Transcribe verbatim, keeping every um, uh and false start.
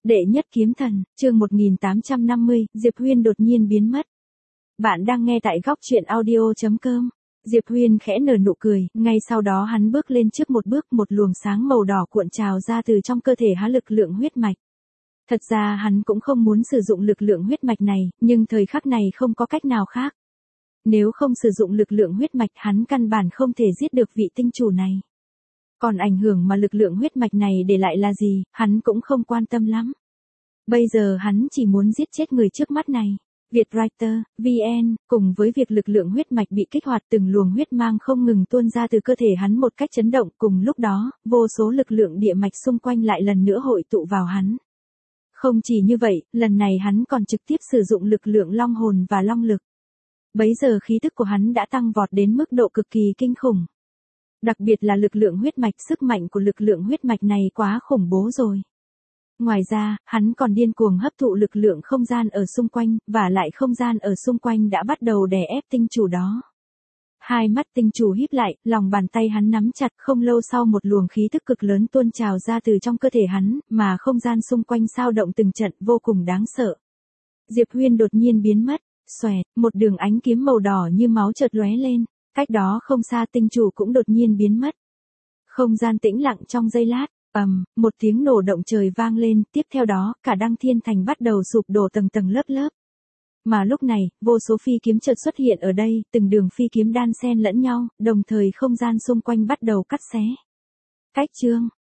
Đệ nhất kiếm thần, chương một nghìn tám trăm năm mươi, Diệp Huyên đột nhiên biến mất. Bạn đang nghe tại góc truyện audio chấm com. Diệp Huyên khẽ nở nụ cười, ngay sau đó hắn bước lên trước một bước, một luồng sáng màu đỏ cuộn trào ra từ trong cơ thể hắn lực lượng huyết mạch. Thật ra hắn cũng không muốn sử dụng lực lượng huyết mạch này, nhưng thời khắc này không có cách nào khác. Nếu không sử dụng lực lượng huyết mạch hắn căn bản không thể giết được vị tinh chủ này. Còn ảnh hưởng mà lực lượng huyết mạch này để lại là gì, hắn cũng không quan tâm lắm. Bây giờ hắn chỉ muốn giết chết người trước mắt này. Vietwriter, vê en, cùng với việc lực lượng huyết mạch bị kích hoạt, từng luồng huyết mang không ngừng tuôn ra từ cơ thể hắn một cách chấn động, cùng lúc đó, vô số lực lượng địa mạch xung quanh lại lần nữa hội tụ vào hắn. Không chỉ như vậy, lần này hắn còn trực tiếp sử dụng lực lượng long hồn và long lực. Bấy giờ khí tức của hắn đã tăng vọt đến mức độ cực kỳ kinh khủng. Đặc biệt là lực lượng huyết mạch, sức mạnh của lực lượng huyết mạch này quá khủng bố rồi. Ngoài ra, hắn còn điên cuồng hấp thụ lực lượng không gian ở xung quanh, và lại không gian ở xung quanh đã bắt đầu đè ép tinh chủ đó. Hai mắt tinh chủ híp lại, lòng bàn tay hắn nắm chặt, không lâu sau một luồng khí tức cực lớn tuôn trào ra từ trong cơ thể hắn, mà không gian xung quanh xao động từng trận, vô cùng đáng sợ. Diệp Huyên đột nhiên biến mất, xoẹt, một đường ánh kiếm màu đỏ như máu chợt lóe lên, cách đó không xa tinh chủ cũng đột nhiên biến mất. Không gian tĩnh lặng trong giây lát. Ầm, um, một tiếng nổ động trời vang lên, tiếp theo đó, cả Đăng Thiên Thành bắt đầu sụp đổ tầng tầng lớp lớp. Mà lúc này, vô số phi kiếm chợt xuất hiện ở đây, từng đường phi kiếm đan xen lẫn nhau, đồng thời không gian xung quanh bắt đầu cắt xé. Cách chương,